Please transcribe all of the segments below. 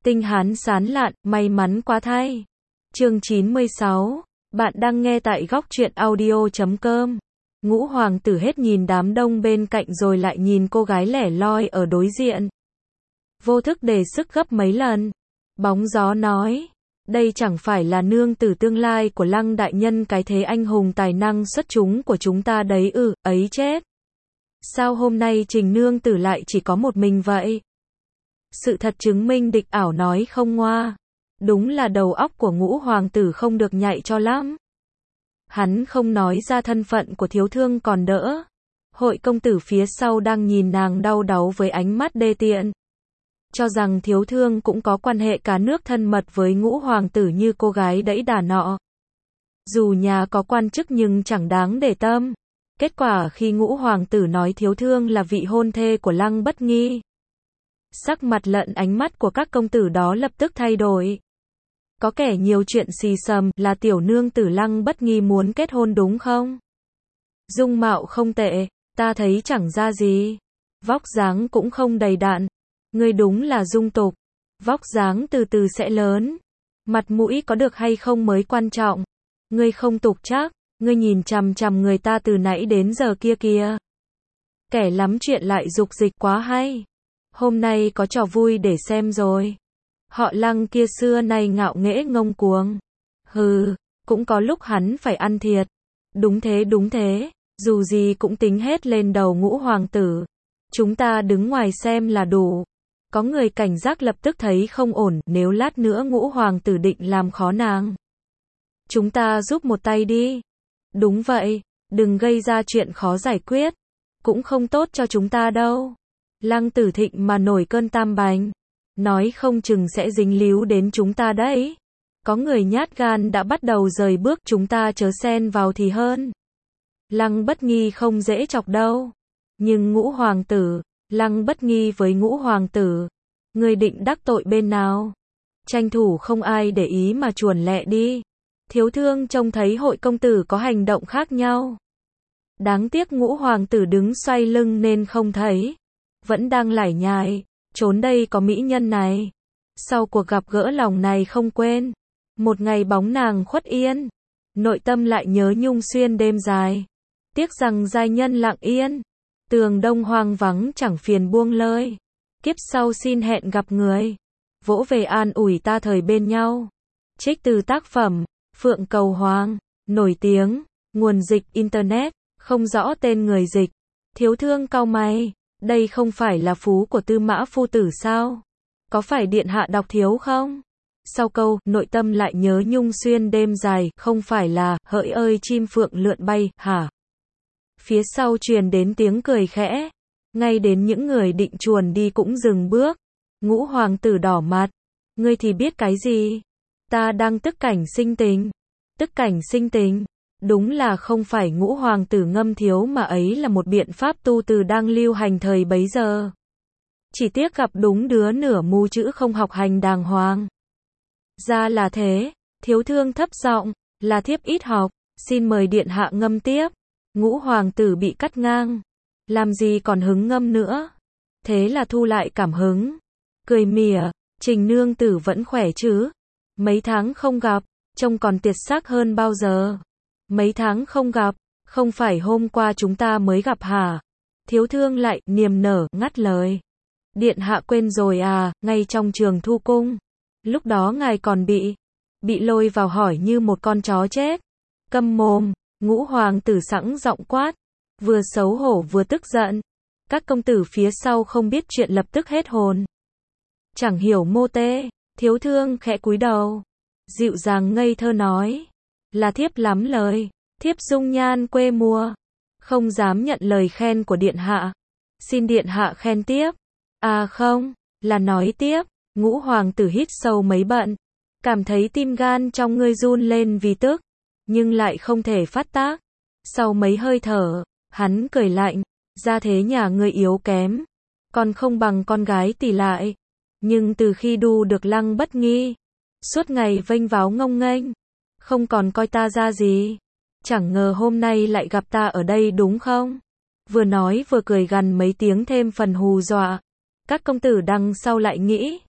Tinh hán sán lạn, may mắn quá thay. Chương 96. Bạn đang nghe tại góc truyện audio.com. Ngũ hoàng tử hết nhìn đám đông bên cạnh rồi lại nhìn cô gái lẻ loi ở đối diện. Vô thức đề sức gấp mấy lần. Bóng gió nói, đây chẳng phải là nương tử tương lai của Lăng đại nhân, cái thế anh hùng tài năng xuất chúng của chúng ta đấy ư, ấy chết. Sao hôm nay Trình nương tử lại chỉ có một mình vậy? Sự thật chứng minh địch ảo nói không ngoa. Đúng là đầu óc của Ngũ hoàng tử không được nhạy cho lắm. Hắn không nói ra thân phận của thiếu thương còn đỡ. Hội công tử phía sau đang nhìn nàng đau đáu với ánh mắt đê tiện. Cho rằng thiếu thương cũng có quan hệ cá nước thân mật với Ngũ hoàng tử như cô gái đẫy đà nọ. Dù nhà có quan chức nhưng chẳng đáng để tâm. Kết quả khi Ngũ hoàng tử nói thiếu thương là vị hôn thê của Lăng Bất Nghi, sắc mặt lẫn ánh mắt của các công tử đó lập tức thay đổi. Có kẻ nhiều chuyện xì xầm, là tiểu nương tử Lăng Bất Nghi muốn kết hôn đúng không? Dung mạo không tệ, ta thấy chẳng ra gì. Vóc dáng cũng không đầy đặn. Ngươi đúng là dung tục. Vóc dáng từ từ sẽ lớn. Mặt mũi có được hay không mới quan trọng. Ngươi không tục chắc, ngươi nhìn chằm chằm người ta từ nãy đến giờ kia kìa. Kẻ lắm chuyện lại dục dịch quá hay. Hôm nay có trò vui để xem rồi. Họ Lăng kia xưa nay ngạo nghễ ngông cuồng. Hừ, cũng có lúc hắn phải ăn thiệt. Đúng thế, dù gì cũng tính hết lên đầu Ngũ hoàng tử. Chúng ta đứng ngoài xem là đủ. Có người cảnh giác lập tức thấy không ổn, nếu lát nữa Ngũ hoàng tử định làm khó nàng. Chúng ta giúp một tay đi. Đúng vậy, đừng gây ra chuyện khó giải quyết. Cũng không tốt cho chúng ta đâu. Lăng Tử Thịnh mà nổi cơn tam bành, nói không chừng sẽ dính líu đến chúng ta đấy. Có người nhát gan đã bắt đầu rời bước, chúng ta chớ xen vào thì hơn. Lăng Bất Nghi không dễ chọc đâu. Nhưng Ngũ hoàng tử, Lăng Bất Nghi với Ngũ hoàng tử, người định đắc tội bên nào? Tranh thủ không ai để ý mà chuồn lẹ đi. Thiếu thương trông thấy hội công tử có hành động khác nhau. Đáng tiếc Ngũ hoàng tử đứng xoay lưng nên không thấy. Vẫn đang lải nhải, trốn đây có mỹ nhân này. Sau cuộc gặp gỡ lòng này không quên. Một ngày bóng nàng khuất yên. Nội tâm lại nhớ nhung xuyên đêm dài. Tiếc rằng giai nhân lặng yên. Tường đông hoang vắng chẳng phiền buông lơi. Kiếp sau xin hẹn gặp người. Vỗ về an ủi ta thời bên nhau. Trích từ tác phẩm, Phượng Cầu Hoàng. Nổi tiếng, nguồn dịch Internet, không rõ tên người dịch. Thiếu thương cau mày. Đây không phải là phú của Tư Mã phu tử sao? Có phải điện hạ đọc thiếu không? Sau câu, nội tâm lại nhớ nhung xuyên đêm dài, không phải là, hỡi ơi chim phượng lượn bay, hả? Phía sau truyền đến tiếng cười khẽ. Ngay đến những người định chuồn đi cũng dừng bước. Ngũ hoàng tử đỏ mặt. Ngươi thì biết cái gì? Ta đang tức cảnh sinh tình. Tức cảnh sinh tình. Đúng là không phải Ngũ hoàng tử ngâm thiếu mà ấy là một biện pháp tu từ đang lưu hành thời bấy giờ. Chỉ tiếc gặp đúng đứa nửa mù chữ không học hành đàng hoàng. Ra là thế, thiếu thương thấp giọng, là thiếp ít học, xin mời điện hạ ngâm tiếp. Ngũ hoàng tử bị cắt ngang. Làm gì còn hứng ngâm nữa. Thế là thu lại cảm hứng. Cười mỉa, Trình nương tử vẫn khỏe chứ? Mấy tháng không gặp, trông còn tiệt xác hơn bao giờ. Mấy tháng không gặp, không phải hôm qua chúng ta mới gặp hả? Thiếu thương lại, niềm nở, ngắt lời. Điện hạ quên rồi à, ngay trong trường thu cung. Lúc đó ngài còn bị lôi vào hỏi như một con chó chết. Câm mồm, Ngũ hoàng tử sẵn giọng quát. Vừa xấu hổ vừa tức giận. Các công tử phía sau không biết chuyện lập tức hết hồn. Chẳng hiểu mô tê, thiếu thương khẽ cúi đầu. Dịu dàng ngây thơ nói. Là thiếp lắm lời, thiếp dung nhan quê mùa. Không dám nhận lời khen của điện hạ. Xin điện hạ khen tiếp. À không, là nói tiếp. Ngũ hoàng tử hít sâu mấy bận. Cảm thấy tim gan trong ngươi run lên vì tức. Nhưng lại không thể phát tác. Sau mấy hơi thở, hắn cười lạnh. Ra thế nhà ngươi yếu kém. Còn không bằng con gái tỷ lại. Nhưng từ khi đu được Lăng Bất Nghi, suốt ngày vênh váo ngông nghênh. Không còn coi ta ra gì. Chẳng ngờ hôm nay lại gặp ta ở đây đúng không? Vừa nói vừa cười gằn mấy tiếng thêm phần hù dọa. Các công tử đằng sau lại nghĩ.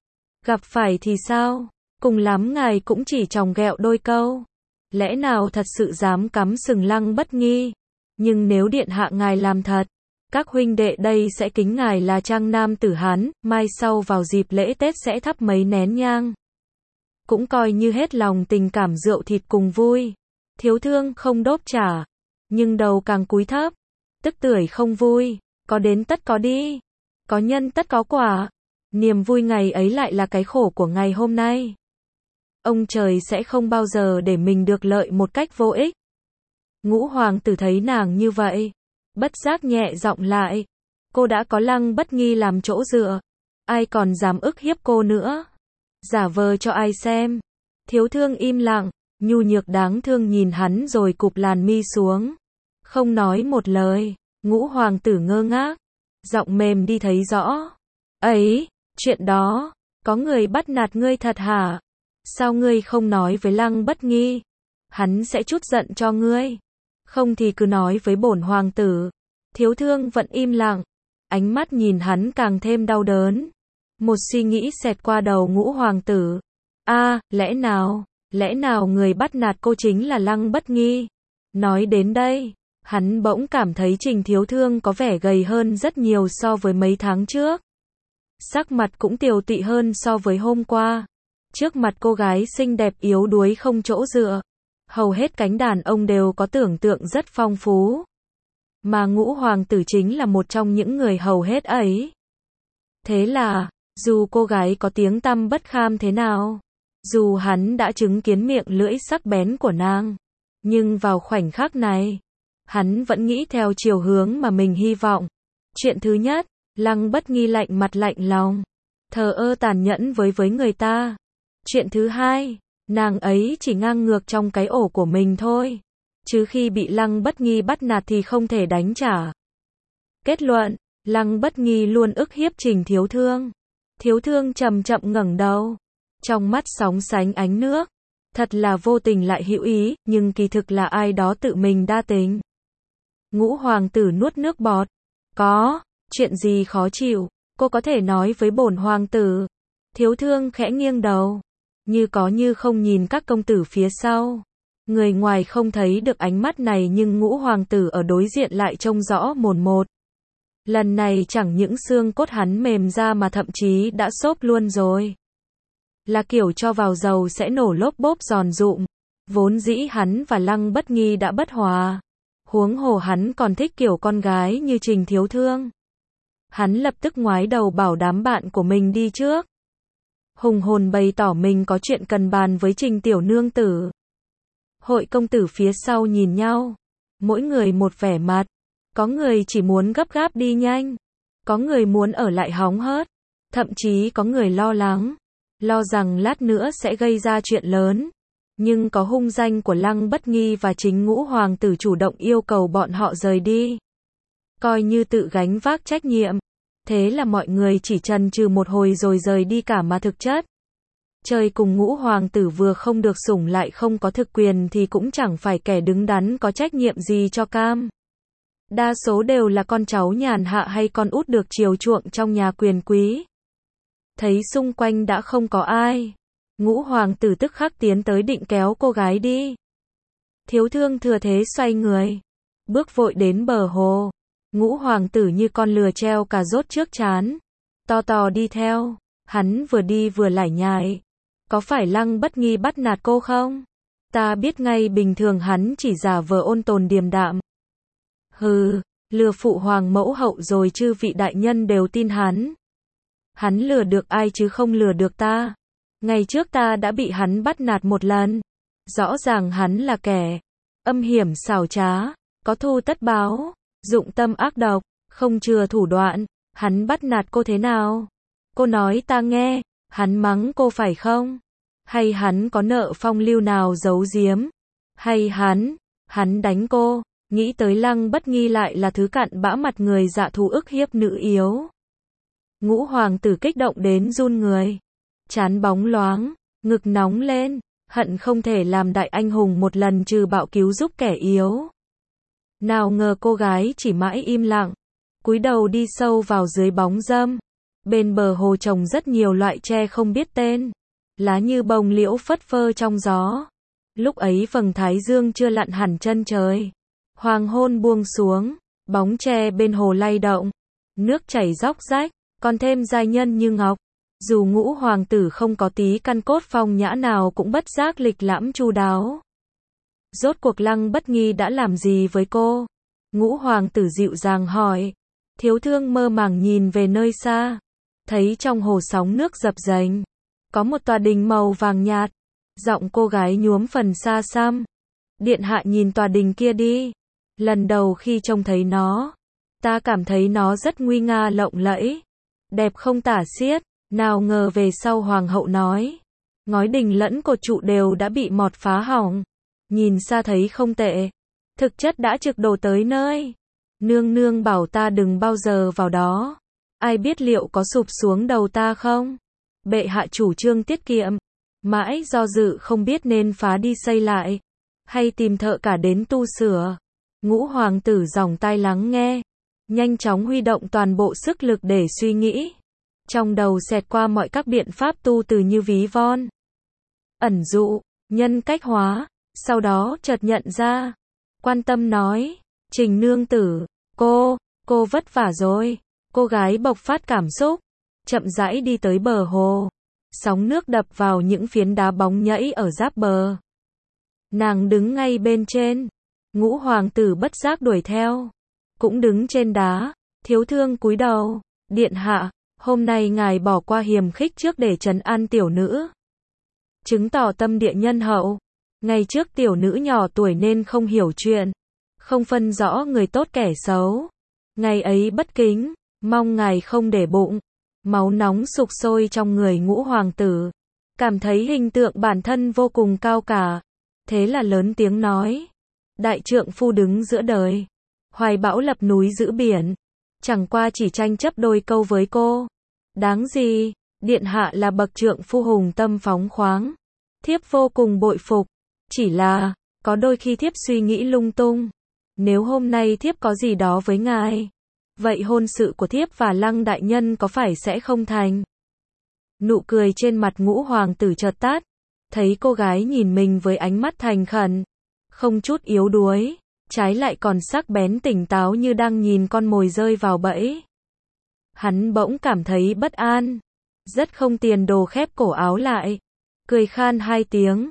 Gặp phải thì sao? Cùng lắm ngài cũng chỉ chòng ghẹo đôi câu. Lẽ nào thật sự dám cắm sừng Lăng Bất Nghi? Nhưng nếu điện hạ ngài làm thật, các huynh đệ đây sẽ kính ngài là trang nam tử Hán, mai sau vào dịp lễ Tết sẽ thắp mấy nén nhang. Cũng coi như hết lòng tình cảm rượu thịt cùng vui. Thiếu thương không đốp trả, nhưng đầu càng cúi thấp. Tức tưởi không vui, có đến tất có đi, có nhân tất có quả. Niềm vui ngày ấy lại là cái khổ của ngày hôm nay. Ông trời sẽ không bao giờ để mình được lợi một cách vô ích. Ngũ hoàng tử thấy nàng như vậy, bất giác nhẹ giọng lại. Cô đã có Lăng Bất Nghi làm chỗ dựa, ai còn dám ức hiếp cô nữa? Giả vờ cho ai xem? Thiếu thương im lặng, nhu nhược đáng thương nhìn hắn rồi cụp làn mi xuống. Không nói một lời. Ngũ hoàng tử ngơ ngác, giọng mềm đi thấy rõ. Ấy, chuyện đó, có người bắt nạt ngươi thật hả? Sao ngươi không nói với Lăng Bất Nghi? Hắn sẽ trút giận cho ngươi. Không thì cứ nói với bổn hoàng tử. Thiếu thương vẫn im lặng, ánh mắt nhìn hắn càng thêm đau đớn. Một suy nghĩ xẹt qua đầu ngũ hoàng tử. Lẽ nào người bắt nạt cô chính là Lăng Bất Nghi? Nói đến đây, hắn bỗng cảm thấy Trình Thiếu Thương có vẻ gầy hơn rất nhiều so với mấy tháng trước. Sắc mặt cũng tiều tụy hơn so với hôm qua. Trước mặt cô gái xinh đẹp yếu đuối không chỗ dựa, hầu hết cánh đàn ông đều có tưởng tượng rất phong phú. Mà ngũ hoàng tử chính là một trong những người hầu hết ấy. Thế là, dù cô gái có tiếng tăm bất kham thế nào, dù hắn đã chứng kiến miệng lưỡi sắc bén của nàng, nhưng vào khoảnh khắc này, hắn vẫn nghĩ theo chiều hướng mà mình hy vọng. Chuyện thứ nhất, Lăng Bất Nghi lạnh mặt lạnh lòng, thờ ơ tàn nhẫn với người ta. Chuyện thứ hai, nàng ấy chỉ ngang ngược trong cái ổ của mình thôi, chứ khi bị Lăng Bất Nghi bắt nạt thì không thể đánh trả. Kết luận, Lăng Bất Nghi luôn ức hiếp Trình Thiếu Thương. Thiếu Thương chậm chậm ngẩng đầu, trong mắt sóng sánh ánh nước. Thật là vô tình lại hữu ý, nhưng kỳ thực là ai đó tự mình đa tình. Ngũ hoàng tử nuốt nước bọt. Có, chuyện gì khó chịu, cô có thể nói với bổn hoàng tử. Thiếu Thương khẽ nghiêng đầu, như có như không nhìn các công tử phía sau. Người ngoài không thấy được ánh mắt này nhưng ngũ hoàng tử ở đối diện lại trông rõ mồn một. Lần này chẳng những xương cốt hắn mềm ra mà thậm chí đã xốp luôn rồi. Là kiểu cho vào dầu sẽ nổ lốp bốp giòn rụm. Vốn dĩ hắn và Lăng Bất Nghi đã bất hòa. Huống hồ hắn còn thích kiểu con gái như Trình Thiếu Thương. Hắn lập tức ngoái đầu bảo đám bạn của mình đi trước. Hùng hồn bày tỏ mình có chuyện cần bàn với Trình tiểu nương tử. Hội công tử phía sau nhìn nhau, mỗi người một vẻ mặt. Có người chỉ muốn gấp gáp đi nhanh, có người muốn ở lại hóng hớt, thậm chí có người lo lắng, lo rằng lát nữa sẽ gây ra chuyện lớn. Nhưng có hung danh của Lăng Bất Nghi và chính ngũ hoàng tử chủ động yêu cầu bọn họ rời đi, coi như tự gánh vác trách nhiệm. Thế là mọi người chỉ chần chừ một hồi rồi rời đi cả mà thực chất. Trời cùng ngũ hoàng tử vừa không được sủng lại không có thực quyền thì cũng chẳng phải kẻ đứng đắn có trách nhiệm gì cho cam. Đa số đều là con cháu nhàn hạ hay con út được chiều chuộng trong nhà quyền quý. Thấy xung quanh đã không có ai, ngũ hoàng tử tức khắc tiến tới định kéo cô gái đi. Thiếu Thương thừa thế xoay người, bước vội đến bờ hồ. Ngũ hoàng tử như con lừa treo cà rốt trước trán, to to đi theo. Hắn vừa đi vừa lải nhải. Có phải Lăng Bất Nghi bắt nạt cô không? Ta biết ngay bình thường hắn chỉ giả vờ ôn tồn điềm đạm. Hừ, lừa phụ hoàng mẫu hậu rồi chư vị đại nhân đều tin hắn. Hắn lừa được ai chứ không lừa được ta. Ngày trước ta đã bị hắn bắt nạt một lần. Rõ ràng hắn là kẻ âm hiểm xảo trá, có thù tất báo, dụng tâm ác độc, không chừa thủ đoạn. Hắn bắt nạt cô thế nào? Cô nói ta nghe, hắn mắng cô phải không? Hay hắn có nợ phong lưu nào giấu giếm? Hay hắn đánh cô? Nghĩ tới Lăng Bất Nghi lại là thứ cặn bã mặt người dạ thú ức hiếp nữ yếu. Ngũ hoàng tử kích động đến run người. Trán bóng loáng, ngực nóng lên, hận không thể làm đại anh hùng một lần trừ bạo cứu giúp kẻ yếu. Nào ngờ cô gái chỉ mãi im lặng, cúi đầu đi sâu vào dưới bóng râm. Bên bờ hồ trồng rất nhiều loại tre không biết tên, lá như bông liễu phất phơ trong gió. Lúc ấy vầng thái dương chưa lặn hẳn chân trời. Hoàng hôn buông xuống, bóng tre bên hồ lay động, nước chảy róc rách, còn thêm giai nhân như ngọc. Dù Ngũ hoàng tử không có tí căn cốt phong nhã nào cũng bất giác lịch lãm chu đáo. Rốt cuộc Lăng Bất Nghi đã làm gì với cô? Ngũ hoàng tử dịu dàng hỏi. Thiếu thương mơ màng nhìn về nơi xa, thấy trong hồ sóng nước dập dềnh, có một tòa đình màu vàng nhạt. Giọng cô gái nhuốm phần xa xăm. Điện hạ nhìn tòa đình kia đi. Lần đầu khi trông thấy nó, ta cảm thấy nó rất nguy nga lộng lẫy, đẹp không tả xiết. Nào ngờ về sau hoàng hậu nói, ngói đình lẫn cột trụ đều đã bị mọt phá hỏng. Nhìn xa thấy không tệ, thực chất đã trực đổ tới nơi. Nương nương bảo ta đừng bao giờ vào đó. Ai biết liệu có sụp xuống đầu ta không? Bệ hạ chủ trương tiết kiệm, mãi do dự không biết nên phá đi xây lại, hay tìm thợ cả đến tu sửa. Ngũ hoàng tử dòng tai lắng nghe, nhanh chóng huy động toàn bộ sức lực để suy nghĩ. Trong đầu xẹt qua mọi các biện pháp tu từ như ví von, ẩn dụ, nhân cách hóa. Sau đó chợt nhận ra, quan tâm nói, Trình nương tử, cô vất vả rồi. Cô gái bộc phát cảm xúc, chậm rãi đi tới bờ hồ. Sóng nước đập vào những phiến đá bóng nhẫy ở giáp bờ. Nàng đứng ngay bên trên. Ngũ hoàng tử bất giác đuổi theo, cũng đứng trên đá. Thiếu thương cúi đầu, điện hạ, hôm nay ngài bỏ qua hiềm khích trước để trấn an tiểu nữ, chứng tỏ tâm địa nhân hậu. Ngày trước tiểu nữ nhỏ tuổi nên không hiểu chuyện, không phân rõ người tốt kẻ xấu. Ngày ấy bất kính, mong ngài không để bụng. Máu nóng sục sôi trong người Ngũ hoàng tử, cảm thấy hình tượng bản thân vô cùng cao cả. Thế là lớn tiếng nói, đại trượng phu đứng giữa đời, hoài bão lập núi giữ biển, chẳng qua chỉ tranh chấp đôi câu với cô. Đáng gì, điện hạ là bậc trượng phu hùng tâm phóng khoáng, thiếp vô cùng bội phục. Chỉ là, có đôi khi thiếp suy nghĩ lung tung. Nếu hôm nay thiếp có gì đó với ngài, vậy hôn sự của thiếp và Lăng đại nhân có phải sẽ không thành? Nụ cười trên mặt Ngũ hoàng tử chợt tắt, thấy cô gái nhìn mình với ánh mắt thành khẩn, không chút yếu đuối, trái lại còn sắc bén tỉnh táo như đang nhìn con mồi rơi vào bẫy. Hắn bỗng cảm thấy bất an, rất không tiền đồ khép cổ áo lại, cười khan hai tiếng,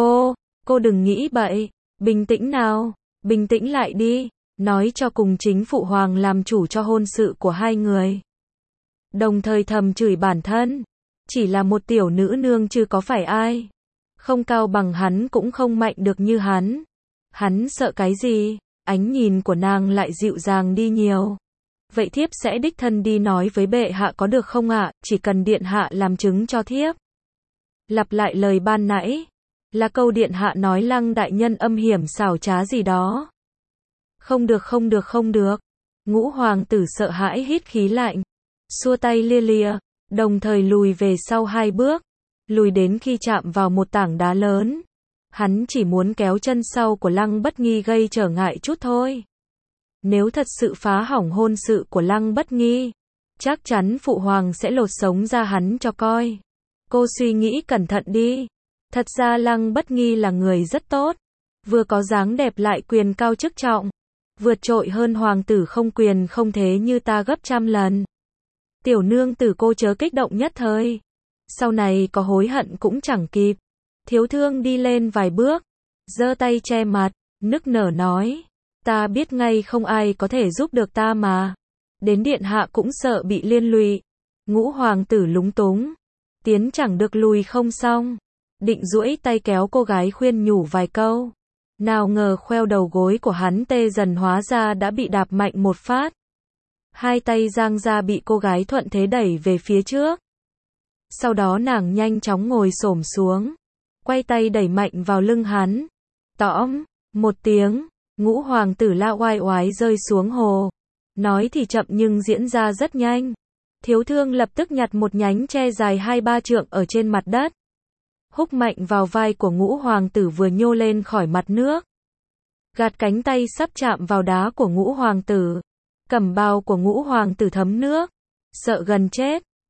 cô đừng nghĩ bậy, bình tĩnh nào, bình tĩnh lại đi, nói cho cùng chính phụ hoàng làm chủ cho hôn sự của hai người. Đồng thời thầm chửi bản thân, chỉ là một tiểu nữ nương chứ có phải ai, không cao bằng hắn cũng không mạnh được như hắn. Hắn sợ cái gì? Ánh nhìn của nàng lại dịu dàng đi nhiều. Vậy thiếp sẽ đích thân đi nói với bệ hạ có được không ạ? Chỉ cần điện hạ làm chứng cho thiếp. Lặp lại lời ban nãy, là câu điện hạ nói Lăng đại nhân âm hiểm xảo trá gì đó. Không được. Ngũ hoàng tử sợ hãi hít khí lạnh, xua tay lia lịa, đồng thời lùi về sau 2 bước, lùi đến khi chạm vào một tảng đá lớn. Hắn chỉ muốn kéo chân sau của Lăng Bất Nghi gây trở ngại chút thôi. Nếu thật sự phá hỏng hôn sự của Lăng Bất Nghi, chắc chắn phụ hoàng sẽ lột sống ra hắn cho coi. Cô suy nghĩ cẩn thận đi. Thật ra Lăng Bất Nghi là người rất tốt, vừa có dáng đẹp lại quyền cao chức trọng, vượt trội hơn hoàng tử không quyền không thế như ta gấp trăm lần. Tiểu nương tử cô chớ kích động nhất thời, sau này có hối hận cũng chẳng kịp. Thiếu thương đi lên vài bước, giơ tay che mặt, nức nở nói, ta biết ngay không ai có thể giúp được ta mà, đến điện hạ cũng sợ bị liên lụy. Ngũ hoàng tử lúng túng, tiến chẳng được lùi không xong, định duỗi tay kéo cô gái khuyên nhủ vài câu. Nào ngờ khoeo đầu gối của hắn tê dần hóa ra đã bị đạp mạnh một phát. 2 tay giang ra bị cô gái thuận thế đẩy về phía trước. Sau đó nàng nhanh chóng ngồi xổm xuống, quay tay đẩy mạnh vào lưng hắn. Tõm, một tiếng, Ngũ hoàng tử la oai oái rơi xuống hồ. Nói thì chậm nhưng diễn ra rất nhanh. Thiếu thương lập tức nhặt một nhánh tre dài 2-3 trượng ở trên mặt đất, húc mạnh vào vai của Ngũ hoàng tử vừa nhô lên khỏi mặt nước. Gạt cánh tay sắp chạm vào đá của Ngũ hoàng tử. Cẩm bào của Ngũ hoàng tử thấm nước, sợ gần chết,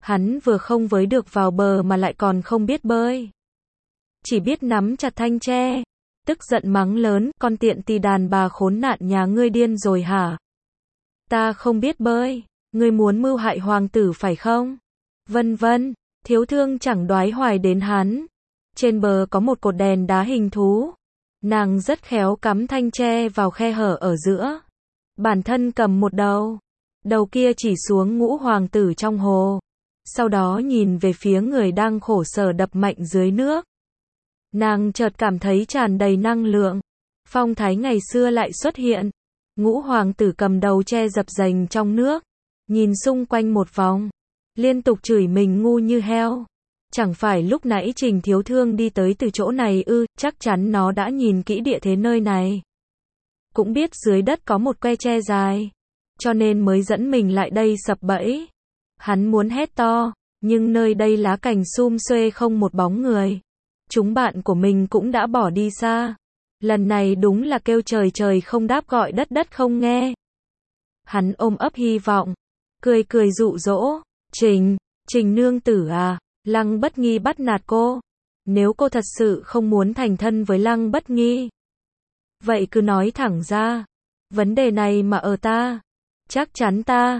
Hắn vừa không với được vào bờ mà lại còn không biết bơi. Chỉ biết nắm chặt thanh tre, tức giận mắng lớn, con tiện tì đàn bà khốn nạn nhà ngươi điên rồi hả? Ta không biết bơi, ngươi muốn mưu hại hoàng tử phải không? Vân vân, Thiếu Thương chẳng đoái hoài đến hắn. Trên bờ có một cột đèn đá hình thú. Nàng rất khéo cắm thanh tre vào khe hở ở giữa. Bản thân cầm một đầu. Đầu kia chỉ xuống Ngũ hoàng tử trong hồ. Sau đó nhìn về phía người đang khổ sở đập mạnh dưới nước. Nàng chợt cảm thấy tràn đầy năng lượng. Phong thái ngày xưa lại xuất hiện. Ngũ hoàng tử cầm đầu tre dập dềnh trong nước. Nhìn xung quanh một vòng. Liên tục chửi mình ngu như heo. Chẳng phải lúc nãy Trình Thiếu Thương đi tới từ chỗ này ư, chắc chắn nó đã nhìn kỹ địa thế nơi này. Cũng biết dưới đất có một que tre dài. Cho nên mới dẫn mình lại đây sập bẫy. Hắn muốn hét to, nhưng nơi đây lá cành sum xuê không một bóng người. Chúng bạn của mình cũng đã bỏ đi xa. Lần này đúng là kêu trời trời không đáp gọi đất đất không nghe. Hắn ôm ấp hy vọng, cười cười dụ dỗ, Trình nương tử à, Lăng Bất Nghi bắt nạt cô. Nếu cô thật sự không muốn thành thân với Lăng Bất Nghi, vậy cứ nói thẳng ra. Vấn đề này mà ở ta, chắc chắn ta,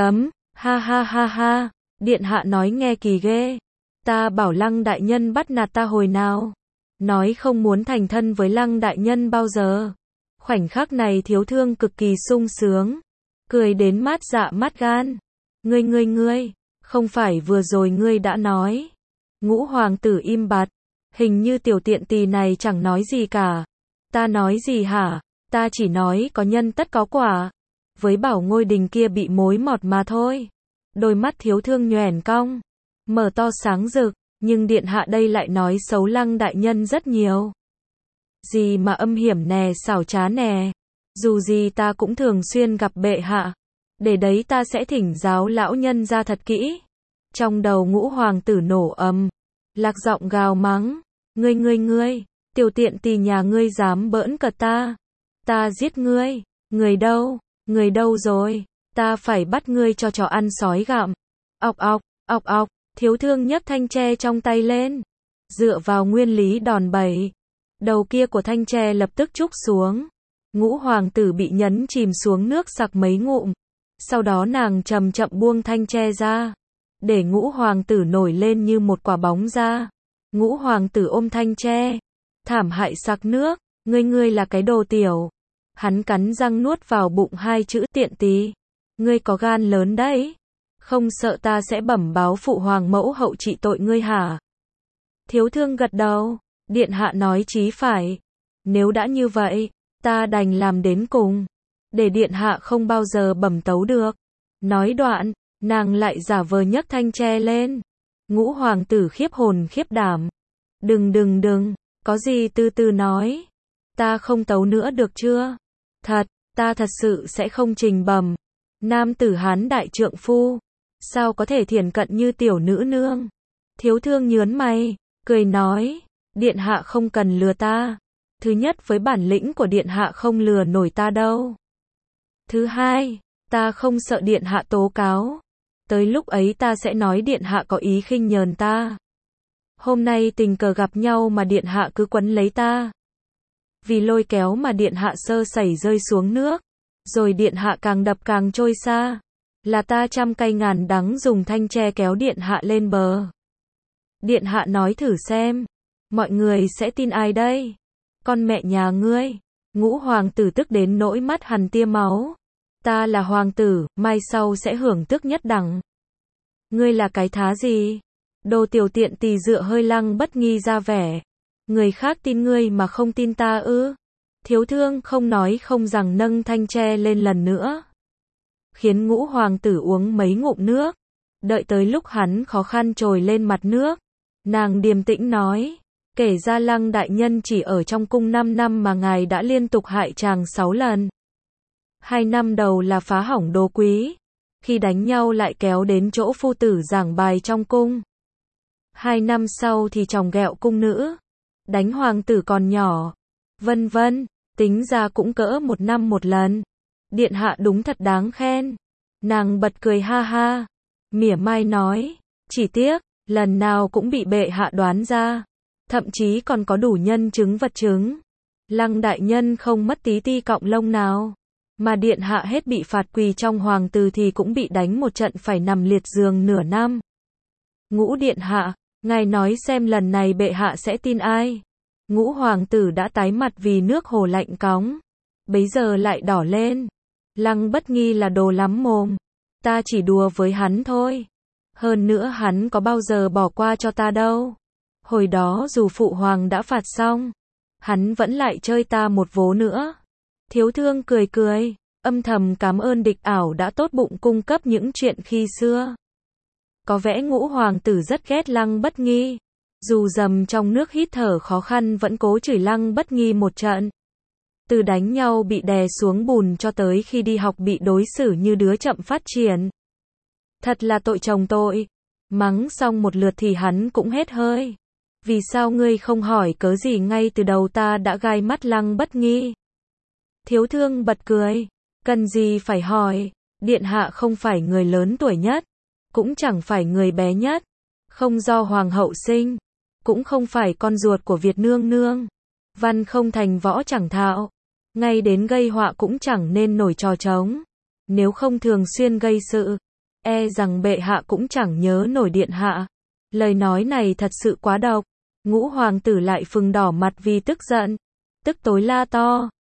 ha ha ha ha, điện hạ nói nghe kỳ ghê. Ta bảo Lăng đại nhân bắt nạt ta hồi nào? Nói không muốn thành thân với Lăng đại nhân bao giờ. Khoảnh khắc này Thiếu Thương cực kỳ sung sướng, cười đến mát dạ mát gan. Ngươi, không phải vừa rồi ngươi đã nói. Ngũ hoàng tử im bặt, hình như tiểu tiện tỳ này chẳng nói gì cả. Ta nói gì hả? Ta chỉ nói có nhân tất có quả. Với bảo ngôi đình kia bị mối mọt mà thôi. Đôi mắt Thiếu Thương nhoẻn cong, mở to sáng rực, nhưng điện hạ đây lại nói xấu Lăng đại nhân rất nhiều. Gì mà âm hiểm nè, xảo trá nè. Dù gì ta cũng thường xuyên gặp bệ hạ. Để đấy ta sẽ thỉnh giáo lão nhân ra thật kỹ. Trong đầu Ngũ hoàng tử nổ ầm, lạc giọng gào mắng, ngươi, tiểu tiện tỳ nhà ngươi dám bỡn cợt ta. Ta giết ngươi, người đâu rồi, ta phải bắt ngươi cho chó ăn sói gặm. Ọc ọc, Thiếu Thương nhấc thanh tre trong tay lên, dựa vào nguyên lý đòn bẩy. Đầu kia của thanh tre lập tức trúc xuống. Ngũ hoàng tử bị nhấn chìm xuống nước sặc mấy ngụm. Sau đó nàng chậm chậm buông thanh tre ra, để Ngũ hoàng tử nổi lên như một quả bóng ra. Ngũ hoàng tử ôm thanh tre, thảm hại sặc nước, ngươi là cái đồ tiểu. Hắn cắn răng nuốt vào bụng hai chữ tiện tí. Ngươi có gan lớn đấy, không sợ ta sẽ bẩm báo phụ hoàng mẫu hậu trị tội ngươi hả? Thiếu Thương gật đầu, điện hạ nói chí phải. Nếu đã như vậy, ta đành làm đến cùng, để điện hạ không bao giờ bẩm tấu được. Nói đoạn, nàng lại giả vờ nhấc thanh tre lên. Ngũ hoàng tử khiếp hồn khiếp đảm. Đừng, có gì từ từ nói. Ta không tấu nữa được chưa? Ta thật sự sẽ không trình bẩm. Nam tử Hán đại trượng phu, sao có thể thiển cận như tiểu nữ nương? Thiếu Thương nhớn mày, cười nói, điện hạ không cần lừa ta. Thứ nhất, với bản lĩnh của điện hạ không lừa nổi ta đâu. Thứ hai, ta không sợ điện hạ tố cáo. Tới lúc ấy ta sẽ nói điện hạ có ý khinh nhờn ta. Hôm nay tình cờ gặp nhau mà điện hạ cứ quấn lấy ta. Vì lôi kéo mà điện hạ sơ sẩy rơi xuống nước. Rồi điện hạ càng đập càng trôi xa. Là ta trăm cay ngàn đắng dùng thanh tre kéo điện hạ lên bờ. Điện hạ nói thử xem, mọi người sẽ tin ai đây? Con mẹ nhà ngươi. Ngũ hoàng tử tức đến nỗi mắt hằn tia máu. Ta là hoàng tử, mai sau sẽ hưởng tước nhất đẳng. Ngươi là cái thá gì? Đồ tiểu tiện tỳ dựa hơi Lăng Bất Nghi ra vẻ. Người khác tin ngươi mà không tin ta ư? Thiếu Thương không nói không rằng nâng thanh tre lên lần nữa. Khiến Ngũ hoàng tử uống mấy ngụm nước. Đợi tới lúc hắn khó khăn trồi lên mặt nước, nàng điềm tĩnh nói, kể ra Lăng đại nhân chỉ ở trong cung 5 năm mà ngài đã liên tục hại chàng 6 lần. 2 năm đầu là phá hỏng đồ quý, khi đánh nhau lại kéo đến chỗ phu tử giảng bài trong cung. 2 năm sau thì chồng ghẹo cung nữ, đánh hoàng tử còn nhỏ, vân vân, tính ra cũng cỡ 1 năm một lần. Điện hạ đúng thật đáng khen. Nàng bật cười ha ha, mỉa mai nói, Chỉ tiếc, lần nào cũng bị bệ hạ đoán ra. Thậm chí còn có đủ nhân chứng vật chứng. Lăng đại nhân không mất tí ti cọng lông nào. Mà điện hạ hết bị phạt quỳ trong hoàng từ thì cũng bị đánh một trận phải nằm liệt giường nửa năm. Ngũ điện hạ, ngài nói xem lần này bệ hạ sẽ tin ai? Ngũ hoàng tử đã tái mặt vì nước hồ lạnh cóng. Bấy giờ lại đỏ lên. Lăng Bất Nghi là đồ lắm mồm. Ta chỉ đùa với hắn thôi. Hơn nữa hắn có bao giờ bỏ qua cho ta đâu. Hồi đó dù phụ hoàng đã phạt xong, hắn vẫn lại chơi ta một vố nữa. Thiếu thương cười cười, âm thầm cảm ơn địch ảo đã tốt bụng cung cấp những chuyện khi xưa. Có vẻ ngũ hoàng tử rất ghét Lăng Bất Nghi. Dù dầm trong nước hít thở khó khăn vẫn cố chửi Lăng Bất Nghi một trận. Từ đánh nhau bị đè xuống bùn cho tới khi đi học bị đối xử như đứa chậm phát triển. Thật là tội chồng tội. Mắng xong một lượt thì hắn cũng hết hơi. Vì sao ngươi không hỏi cớ gì ngay từ đầu ta đã gai mắt Lăng Bất Nghi? Thiếu thương bật cười. Cần gì phải hỏi. Điện hạ không phải người lớn tuổi nhất. Cũng chẳng phải người bé nhất. Không do hoàng hậu sinh. Cũng không phải con ruột của Việt nương nương. Văn không thành võ chẳng thạo. Ngay đến gây họa cũng chẳng nên nổi trò trống. Nếu không thường xuyên gây sự, e rằng bệ hạ cũng chẳng nhớ nổi điện hạ. Lời nói này thật sự quá độc. Ngũ hoàng tử lại phừng đỏ mặt vì tức giận. Tức tối la to.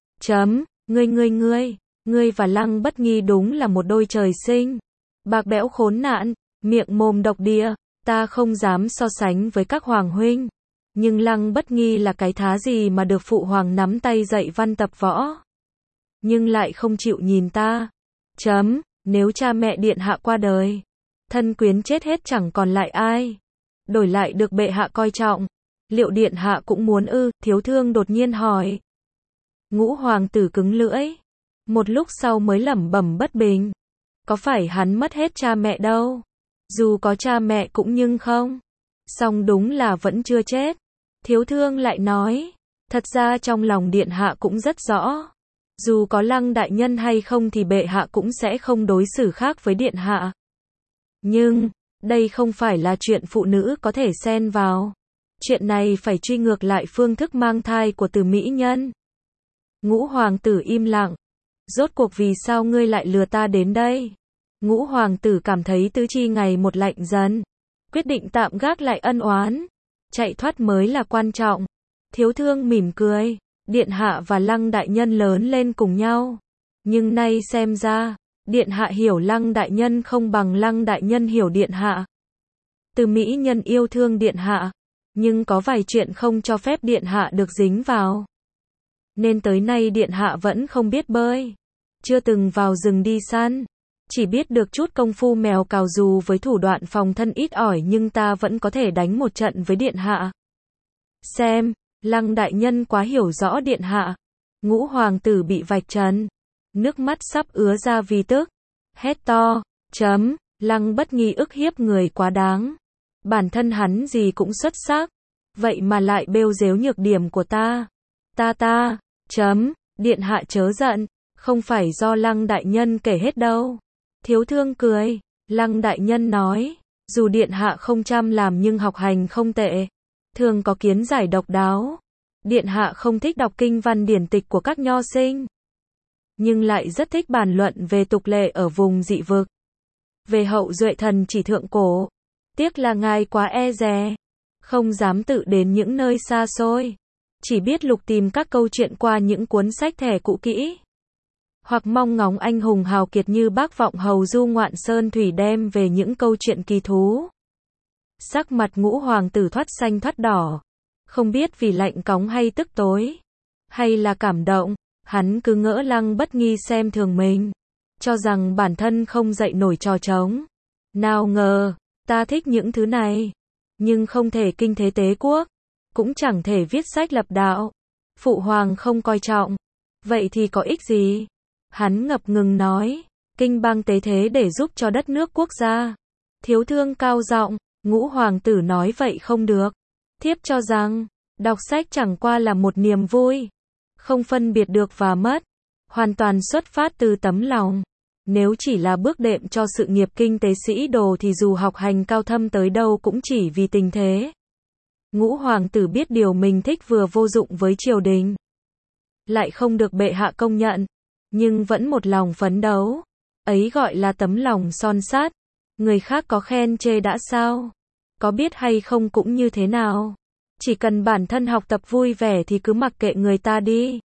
Ngươi và Lăng Bất Nghi đúng là một đôi trời sinh. Bạc bẽo khốn nạn, miệng mồm độc địa. Ta không dám so sánh với các hoàng huynh. Nhưng Lăng Bất Nghi là cái thá gì mà được phụ hoàng nắm tay dạy văn tập võ. Nhưng lại không chịu nhìn ta. Nếu cha mẹ điện hạ qua đời, thân quyến chết hết chẳng còn lại ai. Đổi lại được bệ hạ coi trọng. Liệu điện hạ cũng muốn ư? Thiếu thương đột nhiên hỏi. Ngũ hoàng tử cứng lưỡi. Một lúc sau mới lẩm bẩm bất bình. Có phải hắn mất hết cha mẹ đâu. Dù có cha mẹ cũng nhưng không. Song đúng là vẫn chưa chết. Thiếu thương lại nói. Thật ra trong lòng điện hạ cũng rất rõ. Dù có Lăng đại nhân hay không thì bệ hạ cũng sẽ không đối xử khác với điện hạ. Nhưng, đây không phải là chuyện phụ nữ có thể xen vào. Chuyện này phải truy ngược lại phương thức mang thai của Từ mỹ nhân. Ngũ hoàng tử im lặng. Rốt cuộc vì sao ngươi lại lừa ta đến đây? Ngũ hoàng tử cảm thấy tứ chi ngày một lạnh dần. Quyết định tạm gác lại ân oán. Chạy thoát mới là quan trọng. Thiếu thương mỉm cười. Điện hạ và Lăng đại nhân lớn lên cùng nhau. Nhưng nay xem ra, điện hạ hiểu Lăng đại nhân không bằng Lăng đại nhân hiểu điện hạ. Từ mỹ nhân yêu thương điện hạ. Nhưng có vài chuyện không cho phép điện hạ được dính vào. Nên tới nay điện hạ vẫn không biết bơi. Chưa từng vào rừng đi săn. Chỉ biết được chút công phu mèo cào dù với thủ đoạn phòng thân ít ỏi nhưng ta vẫn có thể đánh một trận với điện hạ. Xem, Lăng đại nhân quá hiểu rõ điện hạ. Ngũ hoàng tử bị vạch trần. Nước mắt sắp ứa ra vì tức. Hét to. Lăng Bất Nghi ức hiếp người quá đáng. Bản thân hắn gì cũng xuất sắc. Vậy mà lại bêu dếu nhược điểm của ta. Điện hạ chớ giận. Không phải do Lăng đại nhân kể hết đâu. Thiếu thương cười. Lăng đại nhân nói. Dù điện hạ không chăm làm nhưng học hành không tệ. Thường có kiến giải độc đáo. Điện hạ không thích đọc kinh văn điển tịch của các nho sinh. Nhưng lại rất thích bàn luận về tục lệ ở vùng dị vực. Về hậu duệ thần chỉ thượng cổ. Tiếc là ngài quá e dè. Không dám tự đến những nơi xa xôi. Chỉ biết lục tìm các câu chuyện qua những cuốn sách thẻ cũ kỹ. Hoặc mong ngóng anh hùng hào kiệt như Bác Vọng Hầu Du Ngoạn Sơn Thủy đem về những câu chuyện kỳ thú. Sắc mặt ngũ hoàng tử thoát xanh thoát đỏ. Không biết vì lạnh cóng hay tức tối. Hay là cảm động. Hắn cứ ngỡ Lăng Bất Nghi xem thường mình. Cho rằng bản thân không dậy nổi trò trống. Nào ngờ, ta thích những thứ này. Nhưng không thể kinh thế tế quốc. Cũng chẳng thể viết sách lập đạo. Phụ hoàng không coi trọng. Vậy thì có ích gì? Hắn ngập ngừng nói. Kinh bang tế thế để giúp cho đất nước quốc gia. Thiếu thương cao giọng. Ngũ hoàng tử nói vậy không được. Thiếp cho rằng, đọc sách chẳng qua là một niềm vui. Không phân biệt được và mất. Hoàn toàn xuất phát từ tấm lòng. Nếu chỉ là bước đệm cho sự nghiệp kinh tế sĩ đồ thì dù học hành cao thâm tới đâu cũng chỉ vì tình thế. Ngũ hoàng tử biết điều mình thích vừa vô dụng với triều đình, lại không được bệ hạ công nhận, nhưng vẫn một lòng phấn đấu. Ấy gọi là tấm lòng son sắt. Người khác có khen chê đã sao? Có biết hay không cũng như thế nào. Chỉ cần bản thân học tập vui vẻ thì cứ mặc kệ người ta đi.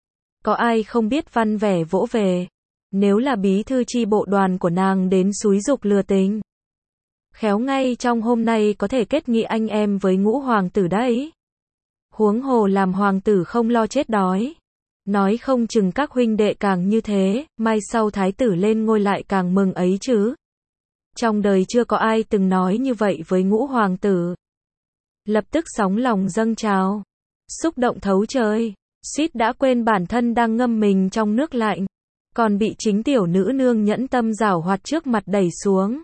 Có ai không biết văn vẻ vỗ về. Nếu là bí thư chi bộ đoàn của nàng đến xúi giục lừa tình, khéo ngay trong hôm nay có thể kết nghị anh em với ngũ hoàng tử đấy. Huống hồ làm hoàng tử không lo chết đói. Nói không chừng các huynh đệ càng như thế, mai sau thái tử lên ngôi lại càng mừng ấy chứ. Trong đời chưa có ai từng nói như vậy với ngũ hoàng tử. Lập tức sóng lòng dâng trào, xúc động thấu trời, suýt đã quên bản thân đang ngâm mình trong nước lạnh, còn bị chính tiểu nữ nương nhẫn tâm giảo hoạt trước mặt đẩy xuống.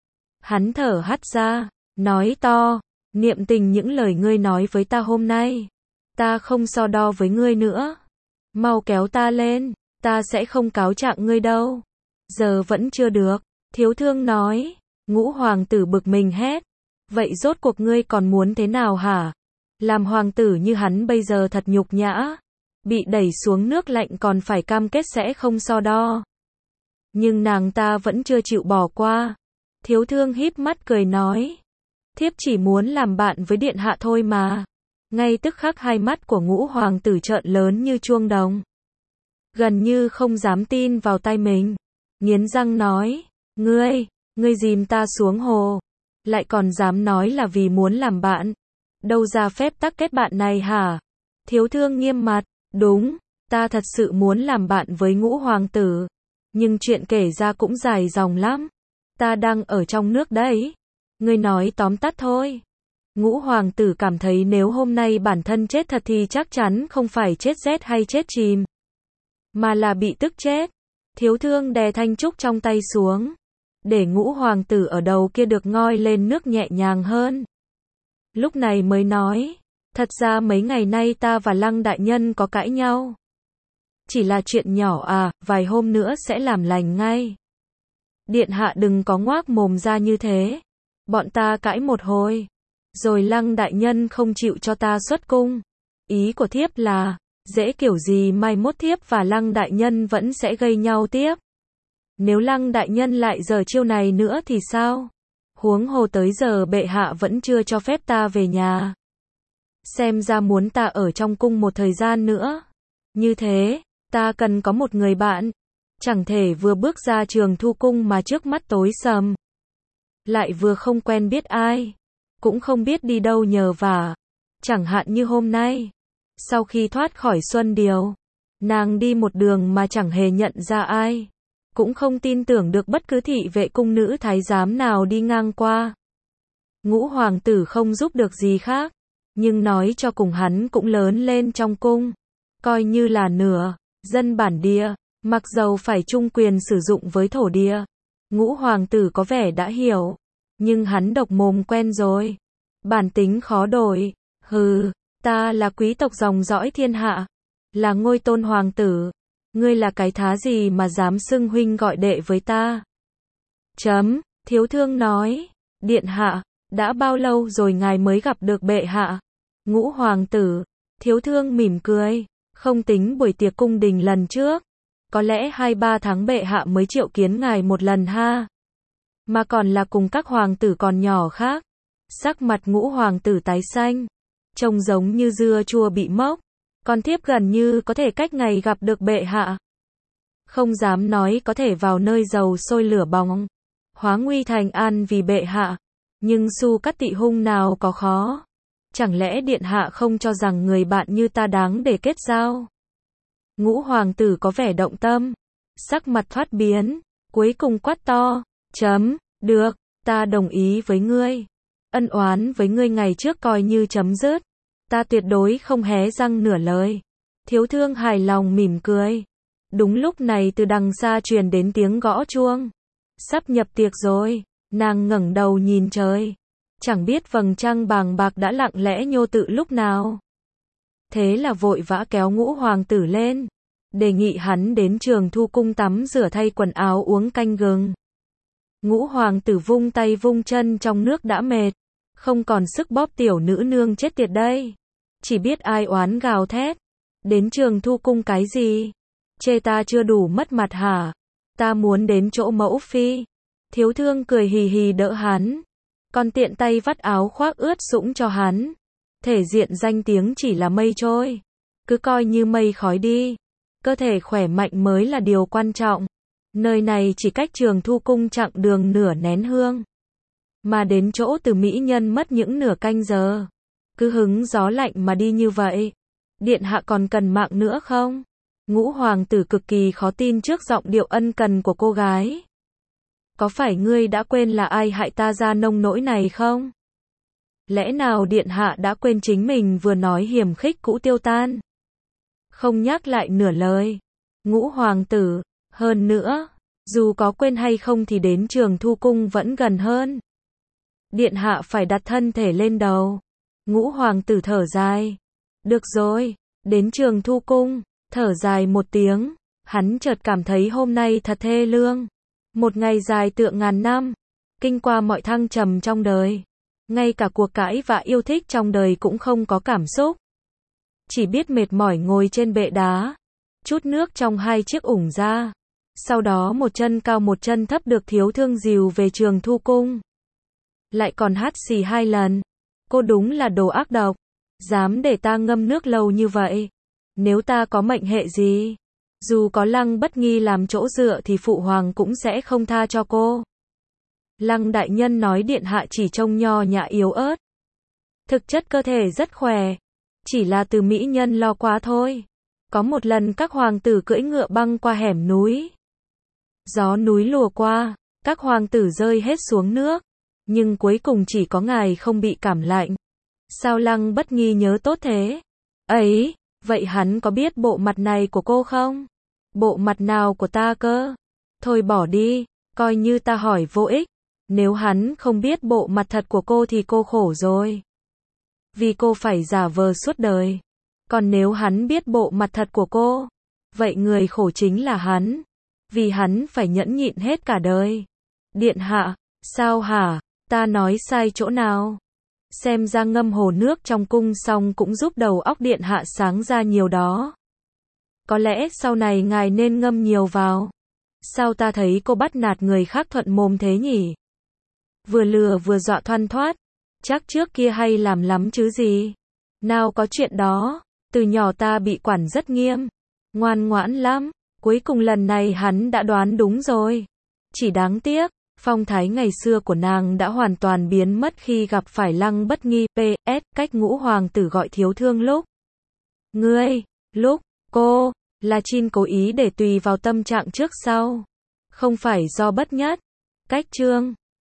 Hắn thở hắt ra, nói to, niệm tình những lời ngươi nói với ta hôm nay. Ta không so đo với ngươi nữa. Mau kéo ta lên, ta sẽ không cáo trạng ngươi đâu. Giờ vẫn chưa được, thiếu thương nói. Ngũ hoàng tử bực mình hét. Vậy rốt cuộc ngươi còn muốn thế nào hả? Làm hoàng tử như hắn bây giờ thật nhục nhã. Bị đẩy xuống nước lạnh còn phải cam kết sẽ không so đo. Nhưng nàng ta vẫn chưa chịu bỏ qua. Thiếu thương híp mắt cười nói. Thiếp chỉ muốn làm bạn với điện hạ thôi mà. Ngay tức khắc hai mắt của ngũ hoàng tử trợn lớn như chuông đồng. Gần như không dám tin vào tai mình. Nghiến răng nói. Ngươi dìm ta xuống hồ. Lại còn dám nói là vì muốn làm bạn. Đâu ra phép tắc kết bạn này hả? Thiếu thương nghiêm mặt. Đúng, ta thật sự muốn làm bạn với ngũ hoàng tử. Nhưng chuyện kể ra cũng dài dòng lắm. Ta đang ở trong nước đấy. Ngươi nói tóm tắt thôi. Ngũ hoàng tử cảm thấy nếu hôm nay bản thân chết thật thì chắc chắn không phải chết rét hay chết chìm, mà là bị tức chết. Thiếu thương đè thanh trúc trong tay xuống, để ngũ hoàng tử ở đầu kia được ngoi lên nước nhẹ nhàng hơn. Lúc này mới nói, thật ra mấy ngày nay ta và Lăng đại nhân có cãi nhau. Chỉ là chuyện nhỏ à, vài hôm nữa sẽ làm lành ngay. Điện hạ đừng có ngoác mồm ra như thế. Bọn ta cãi một hồi, rồi Lăng đại nhân không chịu cho ta xuất cung. Ý của thiếp là, dễ kiểu gì mai mốt thiếp và Lăng đại nhân vẫn sẽ gây nhau tiếp. Nếu Lăng đại nhân lại giở chiêu này nữa thì sao? Huống hồ tới giờ bệ hạ vẫn chưa cho phép ta về nhà. Xem ra muốn ta ở trong cung một thời gian nữa. Như thế, ta cần có một người bạn. Chẳng thể vừa bước ra trường thu cung mà trước mắt tối sầm. Lại vừa không quen biết ai. Cũng không biết đi đâu nhờ vả. Chẳng hạn như hôm nay. Sau khi thoát khỏi Xuân Điều, nàng đi một đường mà chẳng hề nhận ra ai. Cũng không tin tưởng được bất cứ thị vệ cung nữ thái giám nào đi ngang qua. Ngũ hoàng tử không giúp được gì khác. Nhưng nói cho cùng hắn cũng lớn lên trong cung. Coi như là nửa dân bản địa. Mặc dầu phải chung quyền sử dụng với thổ địa. Ngũ hoàng tử có vẻ đã hiểu. Nhưng hắn độc mồm quen rồi. Bản tính khó đổi. Hừ, ta là quý tộc dòng dõi thiên hạ. Là ngôi tôn hoàng tử. Ngươi là cái thá gì mà dám xưng huynh gọi đệ với ta? Thiếu thương nói. Điện hạ, đã bao lâu rồi ngài mới gặp được bệ hạ? Ngũ hoàng tử. Thiếu thương mỉm cười. Không tính buổi tiệc cung đình lần trước. Có lẽ 2-3 tháng bệ hạ mới triệu kiến ngài một lần ha. Mà còn là cùng các hoàng tử còn nhỏ khác. Sắc mặt ngũ hoàng tử tái xanh. Trông giống như dưa chua bị mốc. Còn thiếp gần như có thể cách ngày gặp được bệ hạ. Không dám nói có thể vào nơi dầu sôi lửa bỏng. Hóa nguy thành an vì bệ hạ. Nhưng Su Cát Tị Hung nào có khó. Chẳng lẽ điện hạ không cho rằng người bạn như ta đáng để kết giao? Ngũ hoàng tử có vẻ động tâm. Sắc mặt thoát biến. Cuối cùng quát to. Được, ta đồng ý với ngươi. Ân oán với ngươi ngày trước coi như chấm dứt. Ta tuyệt đối không hé răng nửa lời. Thiếu thương hài lòng mỉm cười. Đúng lúc này từ đằng xa truyền đến tiếng gõ chuông. Sắp nhập tiệc rồi. Nàng ngẩng đầu nhìn trời. Chẳng biết vầng trăng bàng bạc đã lặng lẽ nhô tự lúc nào. Thế là vội vã kéo ngũ hoàng tử lên. đề nghị hắn đến Trường Thu Cung tắm rửa thay quần áo uống canh gừng. Ngũ hoàng tử vung tay vung chân trong nước đã mệt, không còn sức bóp tiểu nữ nương chết tiệt đây. Chỉ biết ai oán gào thét. Đến Trường Thu Cung cái gì? Chê ta chưa đủ mất mặt hả? Ta muốn đến chỗ mẫu phi. Thiếu thương cười hì hì đỡ hắn, còn tiện tay vắt áo khoác ướt sũng cho hắn. Thể diện danh tiếng chỉ là mây trôi, cứ coi như mây khói đi. Cơ thể khỏe mạnh mới là điều quan trọng. Nơi này chỉ cách Trường Thu Cung chặng đường nửa nén hương, mà đến chỗ từ mỹ nhân mất những nửa canh giờ. Cứ hứng gió lạnh mà đi như vậy. Điện hạ còn cần mạng nữa không? Ngũ hoàng tử cực kỳ khó tin trước giọng điệu ân cần của cô gái. Có phải ngươi đã quên là ai hại ta ra nông nỗi này không? Lẽ nào điện hạ đã quên chính mình vừa nói hiểm khích cũ tiêu tan? Không nhắc lại nửa lời. Ngũ hoàng tử, hơn nữa, dù có quên hay không thì đến Trường Thu Cung vẫn gần hơn. Điện hạ phải đặt thân thể lên đầu. Ngũ hoàng tử thở dài. Được rồi, đến Trường Thu Cung, thở dài một tiếng, hắn chợt cảm thấy hôm nay thật thê lương. Một ngày dài tựa ngàn năm, kinh qua mọi thăng trầm trong đời. Ngay cả cuộc cãi và yêu thích trong đời cũng không có cảm xúc. Chỉ biết mệt mỏi ngồi trên bệ đá, chút nước trong hai chiếc ủng ra. Sau đó một chân cao một chân thấp được thiếu thương dìu về Trường Thu Cung. Lại còn hắt xì 2 lần. Cô đúng là đồ ác độc. Dám để ta ngâm nước lâu như vậy. Nếu ta có mệnh hệ gì, dù có Lăng Bất Nghi làm chỗ dựa thì phụ hoàng cũng sẽ không tha cho cô. Lăng đại nhân nói điện hạ chỉ trông nho nhã yếu ớt. Thực chất cơ thể rất khỏe. Chỉ là từ mỹ nhân lo quá thôi. Có một lần các hoàng tử cưỡi ngựa băng qua hẻm núi. Gió núi lùa qua, các hoàng tử rơi hết xuống nước. Nhưng cuối cùng chỉ có ngài không bị cảm lạnh. Sao Lăng Bất Nghi nhớ tốt thế? Ấy, vậy hắn có biết bộ mặt này của cô không? Bộ mặt nào của ta cơ? Thôi bỏ đi, coi như ta hỏi vô ích. Nếu hắn không biết bộ mặt thật của cô thì cô khổ rồi. Vì cô phải giả vờ suốt đời. Còn nếu hắn biết bộ mặt thật của cô, vậy người khổ chính là hắn. Vì hắn phải nhẫn nhịn hết cả đời. Điện hạ, sao hả? Ta nói sai chỗ nào? Xem ra ngâm hồ nước trong cung xong cũng giúp đầu óc điện hạ sáng ra nhiều đó. Có lẽ sau này ngài nên ngâm nhiều vào. Sao ta thấy cô bắt nạt người khác thuận mồm thế nhỉ? Vừa lừa vừa dọa thoăn thoắt. Chắc trước kia hay làm lắm chứ gì. Nào có chuyện đó. Từ nhỏ ta bị quản rất nghiêm. Ngoan ngoãn lắm. Cuối cùng lần này hắn đã đoán đúng rồi. Chỉ đáng tiếc, phong thái ngày xưa của nàng đã hoàn toàn biến mất khi gặp phải Lăng Bất Nghi. PS, cách ngũ hoàng tử gọi thiếu thương lúc. Cô, là Chin cố ý để tùy vào tâm trạng trước sau. Không phải do bất nhất. Cách chương